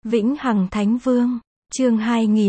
Vĩnh Hằng Thánh Vương, chương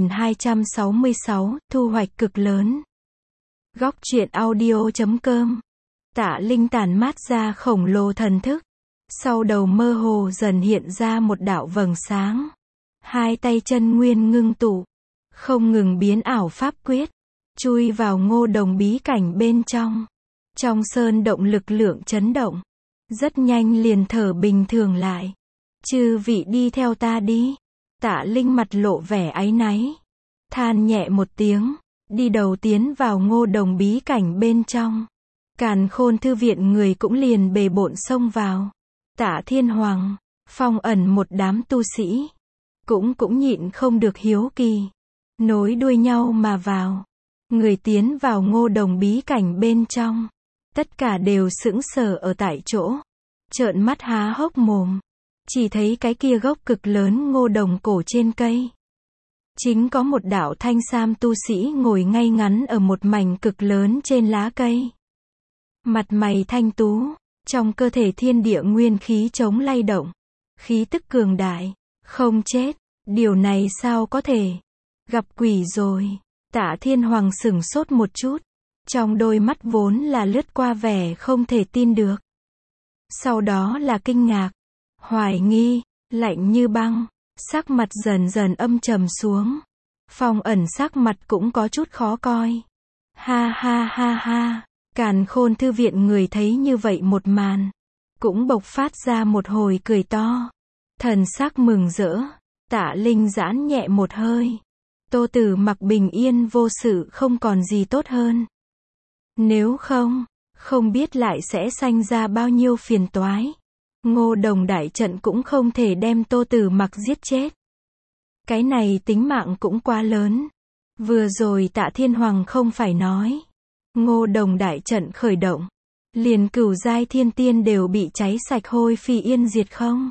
2266, thu hoạch cực lớn. Góc truyện audio.com. Tạ Linh tản mát ra khổng lồ thần thức. Sau đầu mơ hồ dần hiện ra một đạo vầng sáng. Hai tay chân nguyên ngưng tụ, không ngừng biến ảo pháp quyết, chui vào Ngô Đồng bí cảnh bên trong. Trong sơn động lực lượng chấn động, rất nhanh liền thở bình thường lại. Chư vị đi theo ta đi. Tạ Linh mặt lộ vẻ áy náy, than nhẹ một tiếng, đi đầu tiến vào Ngô Đồng bí cảnh bên trong. Càn Khôn thư viện người cũng liền bề bộn xông vào. Tạ Thiên Hoàng, Phong Ẩn một đám tu sĩ, cũng nhịn không được hiếu kỳ, nối đuôi nhau mà vào. Người tiến vào Ngô Đồng bí cảnh bên trong, tất cả đều sững sờ ở tại chỗ, trợn mắt há hốc mồm. Chỉ thấy cái kia gốc cực lớn Ngô Đồng cổ trên cây, chính có một đạo thanh sam tu sĩ ngồi ngay ngắn ở một mảnh cực lớn trên lá cây. Mặt mày thanh tú, trong cơ thể thiên địa nguyên khí chống lay động, khí tức cường đại, không chết, điều này sao có thể? Gặp quỷ rồi. Tạ Thiên Hoàng sửng sốt một chút, trong đôi mắt vốn là lướt qua vẻ không thể tin được. Sau đó là kinh ngạc, hoài nghi, lạnh như băng, sắc mặt dần dần âm trầm xuống. Phong Ẩn sắc mặt cũng có chút khó coi. Ha ha ha ha, Càn Khôn thư viện người thấy như vậy một màn, cũng bộc phát ra một hồi cười to. Thần sắc mừng rỡ, Tạ Linh giãn nhẹ một hơi. Tô Tử Mặc bình yên vô sự không còn gì tốt hơn. Nếu không biết lại sẽ sanh ra bao nhiêu phiền toái. Ngô Đồng đại trận cũng không thể đem Tô Tử Mặc giết chết. Cái này tính mạng cũng quá lớn. Vừa rồi Tạ Thiên Hoàng không phải nói, Ngô Đồng đại trận khởi động, liền cửu giai thiên tiên đều bị cháy sạch hôi phi yên diệt không?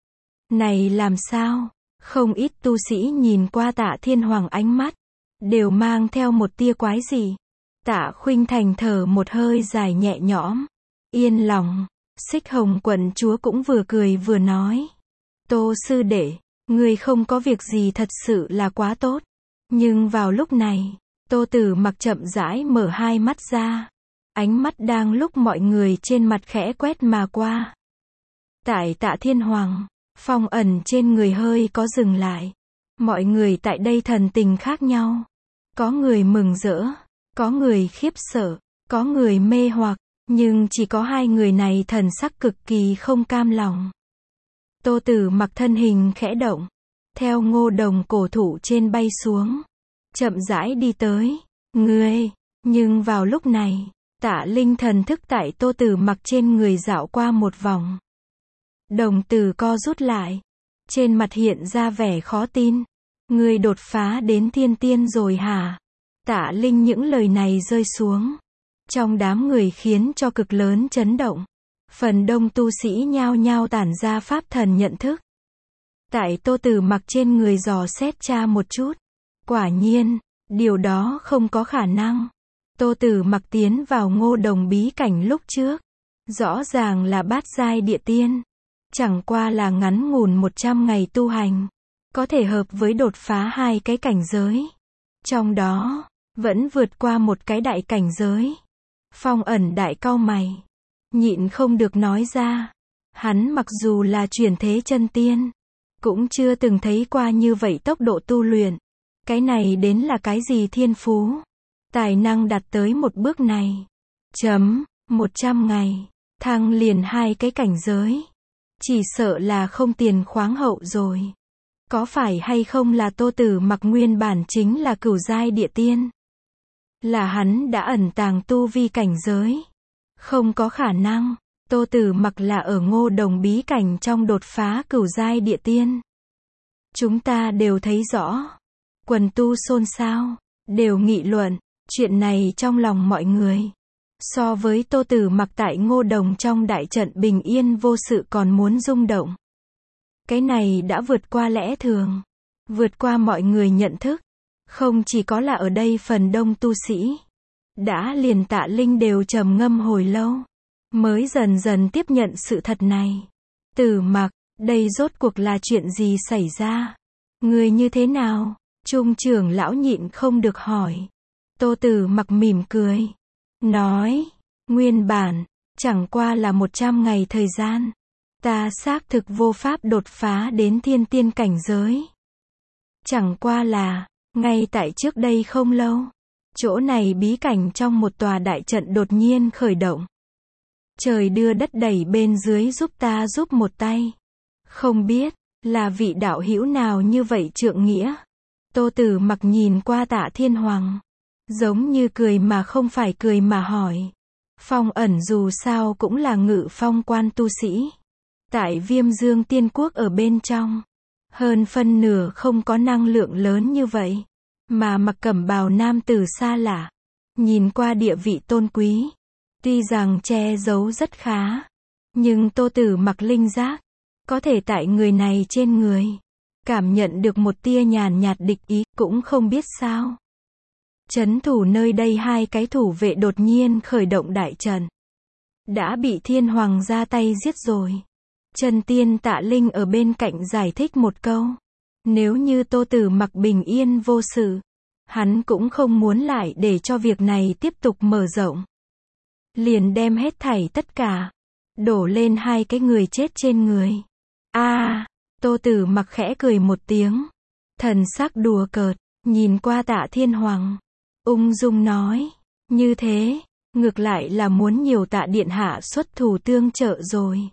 Này làm sao? Không ít tu sĩ nhìn qua Tạ Thiên Hoàng ánh mắt, đều mang theo một tia quái dị. Tạ Khuynh Thành thở một hơi dài nhẹ nhõm, yên lòng. Xích Hồng quận chúa cũng vừa cười vừa nói, Tô sư đệ, người không có việc gì thật sự là quá tốt. Nhưng vào lúc này, Tô Tử Mặc chậm rãi mở hai mắt ra, ánh mắt đang lúc mọi người trên mặt khẽ quét mà qua. Tại Tạ Thiên Hoàng, Phong Ẩn trên người hơi có dừng lại. Mọi người tại đây thần tình khác nhau. Có người mừng rỡ, có người khiếp sợ, có người mê hoặc, nhưng chỉ có hai người này thần sắc cực kỳ không cam lòng. Tô Tử Mặc thân hình khẽ động, theo Ngô Đồng cổ thụ trên bay xuống, chậm rãi đi tới. Ngươi, nhưng vào lúc này, Tạ Linh thần thức tại Tô Tử Mặc trên người dạo qua một vòng. Đồng tử co rút lại, trên mặt hiện ra vẻ khó tin. Ngươi đột phá đến thiên tiên rồi hả? Tạ Linh những lời này rơi xuống, trong đám người khiến cho cực lớn chấn động. Phần đông tu sĩ nhao nhao tản ra pháp thần nhận thức. Tại Tô Tử Mặc trên người dò xét tra một chút. Quả nhiên, điều đó không có khả năng. Tô Tử Mặc tiến vào Ngô Đồng bí cảnh lúc trước, rõ ràng là bát giai địa tiên. Chẳng qua là ngắn ngủn 100 ngày tu hành, có thể hợp với đột phá hai cái cảnh giới. Trong đó, vẫn vượt qua một cái đại cảnh giới. Phong Ẩn đại cau mày, nhịn không được nói ra. Hắn mặc dù là chuyển thế chân tiên, cũng chưa từng thấy qua như vậy tốc độ tu luyện. Cái này đến là cái gì thiên phú? Tài năng đạt tới một bước này. 100 ngày, thăng liền hai cái cảnh giới. Chỉ sợ là không tiền khoáng hậu rồi. Có phải hay không là Tô Tử Mặc nguyên bản chính là cửu giai địa tiên? Là hắn đã ẩn tàng tu vi cảnh giới? Không có khả năng. Tô Tử Mặc là ở Ngô Đồng bí cảnh trong đột phá cửu giai địa tiên. Chúng ta đều thấy rõ. Quần tu xôn xao, đều nghị luận. Chuyện này trong lòng mọi người, so với Tô Tử Mặc tại Ngô Đồng trong đại trận bình yên vô sự còn muốn rung động. Cái này đã vượt qua lẽ thường, vượt qua mọi người nhận thức. Không chỉ có là ở đây phần đông tu sĩ, đã liền Tạ Linh đều trầm ngâm hồi lâu, mới dần dần tiếp nhận sự thật này. Tử Mặc, Đây rốt cuộc là chuyện gì xảy ra? Người như thế nào? Trung trưởng lão nhịn không được hỏi. Tô Tử Mặc mỉm cười. Nói, nguyên bản, chẳng qua là 100 ngày thời gian. Ta xác thực vô pháp đột phá đến thiên tiên cảnh giới. Chẳng qua là, ngay tại trước đây không lâu, chỗ này bí cảnh trong một tòa đại trận đột nhiên khởi động. Trời đưa đất đẩy bên dưới giúp ta giúp một tay. Không biết, là vị đạo hữu nào như vậy trượng nghĩa. Tô Tử Mặc nhìn qua Tạ Thiên Hoàng. Giống như cười mà không phải cười mà hỏi. Phong ẩn dù sao cũng là ngự phong quan tu sĩ. Tại Viêm Dương Tiên Quốc ở bên trong. Hơn phân nửa không có năng lượng lớn như vậy. Mà mặc cẩm bào nam tử xa lạ. Nhìn qua địa vị tôn quý. Tuy rằng che giấu rất khá. Nhưng Tô Tử Mặc linh giác. Có thể tại người này trên người. Cảm nhận được một tia nhàn nhạt địch ý, cũng không biết sao. Trấn thủ nơi đây hai cái thủ vệ đột nhiên khởi động đại trận. Đã bị Thiên Hoàng ra tay giết rồi. Chân tiên Tạ Linh ở bên cạnh giải thích một câu. Nếu như Tô Tử Mặc bình yên vô sự, hắn cũng không muốn lại để cho việc này tiếp tục mở rộng. Liền đem hết thảy tất cả, đổ lên hai cái người chết trên người. Tô Tử Mặc khẽ cười một tiếng. Thần sắc đùa cợt, nhìn qua Tạ Thiên Hoàng. Ung dung nói, như thế, ngược lại là muốn nhiều Tạ điện hạ xuất thủ tương trợ rồi.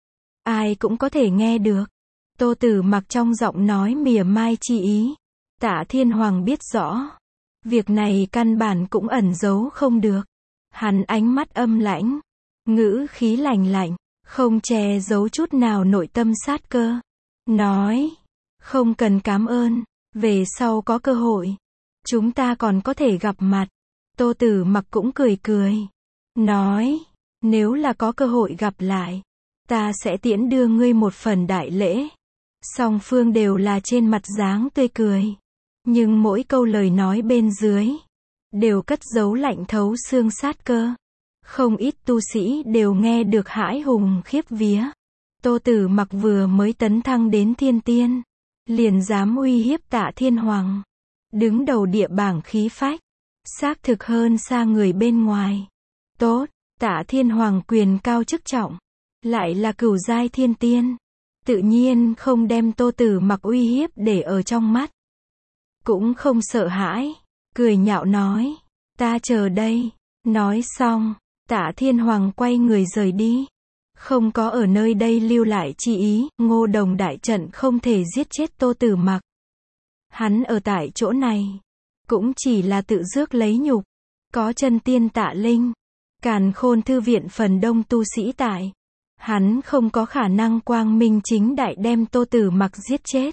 Ai cũng có thể nghe được. Tô Tử Mặc trong giọng nói mỉa mai chi ý. Tạ Thiên Hoàng biết rõ. Việc này căn bản cũng ẩn giấu không được. Hắn ánh mắt âm lãnh. Ngữ khí lạnh lạnh. Không che giấu chút nào nội tâm sát cơ. Nói. Không cần cảm ơn. Về sau có cơ hội. Chúng ta còn có thể gặp mặt. Tô Tử Mặc cũng cười cười. Nói. Nếu là có cơ hội gặp lại. Ta sẽ tiễn đưa ngươi một phần đại lễ. Song phương đều là trên mặt dáng tươi cười. Nhưng mỗi câu lời nói bên dưới. Đều cất giấu lạnh thấu xương sát cơ. Không ít tu sĩ đều nghe được hãi hùng khiếp vía. Tô Tử Mặc vừa mới tấn thăng đến thiên tiên. Liền dám uy hiếp Tạ Thiên Hoàng. Đứng đầu địa bảng khí phách. Xác thực hơn xa người bên ngoài. Tốt, Tạ Thiên Hoàng quyền cao chức trọng. Lại là cửu giai thiên tiên. Tự nhiên không đem Tô Tử Mặc uy hiếp để ở trong mắt. Cũng không sợ hãi. Cười nhạo nói. Ta chờ đây. Nói xong, Tạ Thiên Hoàng quay người rời đi. Không có ở nơi đây lưu lại chi ý. Ngô Đồng đại trận không thể giết chết Tô Tử Mặc. Hắn ở tại chỗ này. Cũng chỉ là tự rước lấy nhục. Có chân tiên Tạ Linh. Càn Khôn thư viện phần đông tu sĩ tại. Hắn không có khả năng quang minh chính đại đem Tô Tử Mặc giết chết.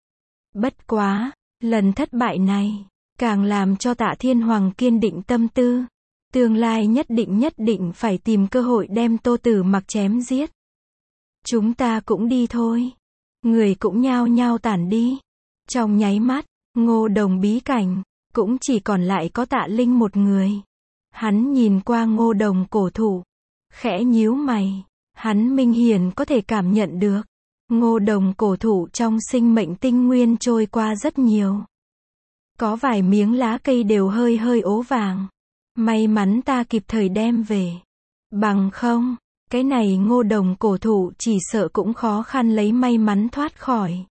Bất quá, lần thất bại này, càng làm cho Tạ Thiên Hoàng kiên định tâm tư. Tương lai nhất định phải tìm cơ hội đem Tô Tử Mặc chém giết. Chúng ta cũng đi thôi. Người cũng nhao nhao tản đi. Trong nháy mắt, Ngô Đồng bí cảnh, cũng chỉ còn lại có Tạ Linh một người. Hắn nhìn qua Ngô Đồng cổ thụ, khẽ nhíu mày. Hắn minh hiển có thể cảm nhận được. Ngô Đồng cổ thụ trong sinh mệnh tinh nguyên trôi qua rất nhiều. Có vài miếng lá cây đều hơi ố vàng. May mắn ta kịp thời đem về. Bằng không, cái này Ngô Đồng cổ thụ chỉ sợ cũng khó khăn lấy may mắn thoát khỏi.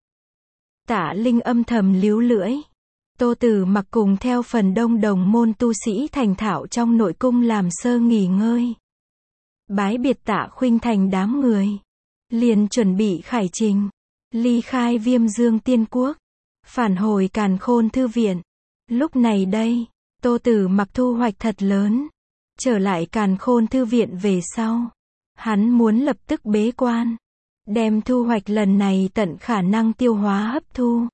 Tạ Linh âm thầm líu lưỡi. Tô Tử Mặc cùng theo phần đông đồng môn tu sĩ thành thạo trong nội cung làm sơ nghỉ ngơi. Bái biệt Tạ Khuynh Thành đám người. Liền chuẩn bị khải trình. Ly khai Viêm Dương Tiên Quốc. Phản hồi Càn Khôn thư viện. Lúc này đây, Tô Tử Mặc thu hoạch thật lớn. Trở lại Càn Khôn thư viện về sau. Hắn muốn lập tức bế quan. Đem thu hoạch lần này tận khả năng tiêu hóa hấp thu.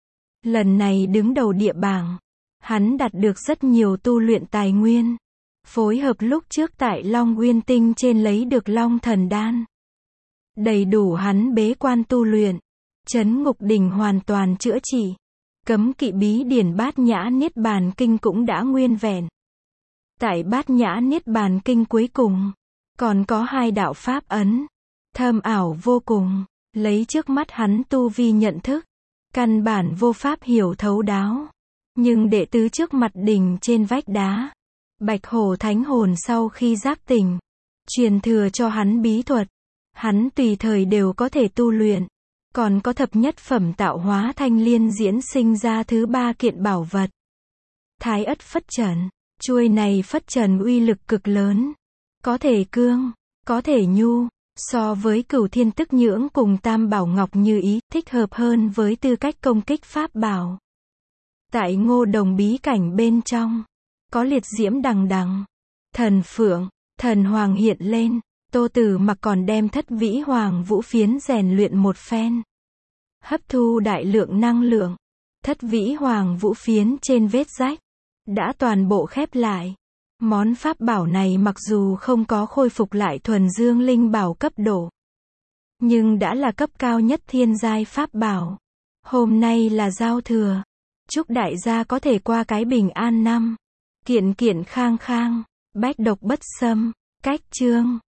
Lần này đứng đầu địa bảng. Hắn đạt được rất nhiều tu luyện tài nguyên. Phối hợp lúc trước tại Long Nguyên Tinh trên lấy được Long Thần Đan. Đầy đủ hắn bế quan tu luyện. Trấn Ngục Đỉnh hoàn toàn chữa trị. Cấm kỵ bí điển Bát Nhã Niết Bàn Kinh cũng đã nguyên vẹn. Tại Bát Nhã Niết Bàn Kinh cuối cùng, còn có 2 đạo pháp ấn. Thâm ảo vô cùng. Lấy trước mắt hắn tu vi nhận thức, căn bản vô pháp hiểu thấu đáo. Nhưng đệ tứ trước mặt đỉnh trên vách đá, Bạch Hổ thánh hồn sau khi giác tỉnh, truyền thừa cho hắn bí thuật, hắn tùy thời đều có thể tu luyện. Còn có thập nhất phẩm tạo hóa thanh liên diễn sinh ra thứ 3 kiện bảo vật. Thái ất phất trần, chuôi này phất trần uy lực cực lớn, có thể cương, có thể nhu, so với Cửu Thiên Tức Nhưỡng cùng Tam Bảo Ngọc Như Ý, thích hợp hơn với tư cách công kích pháp bảo. Tại Ngô Đồng bí cảnh bên trong, có liệt diễm đằng đằng, thần phượng, thần hoàng hiện lên, Tô Tử Mặc còn đem Thất Vĩ Hoàng Vũ Phiến rèn luyện một phen. Hấp thu đại lượng năng lượng, Thất Vĩ Hoàng Vũ Phiến trên vết rách đã toàn bộ khép lại. Món pháp bảo này mặc dù không có khôi phục lại thuần dương linh bảo cấp độ, nhưng đã là cấp cao nhất thiên giai pháp bảo. Hôm nay là giao thừa, chúc đại gia có thể qua cái bình an năm, kiện kiện khang khang, bách độc bất xâm, cách chương.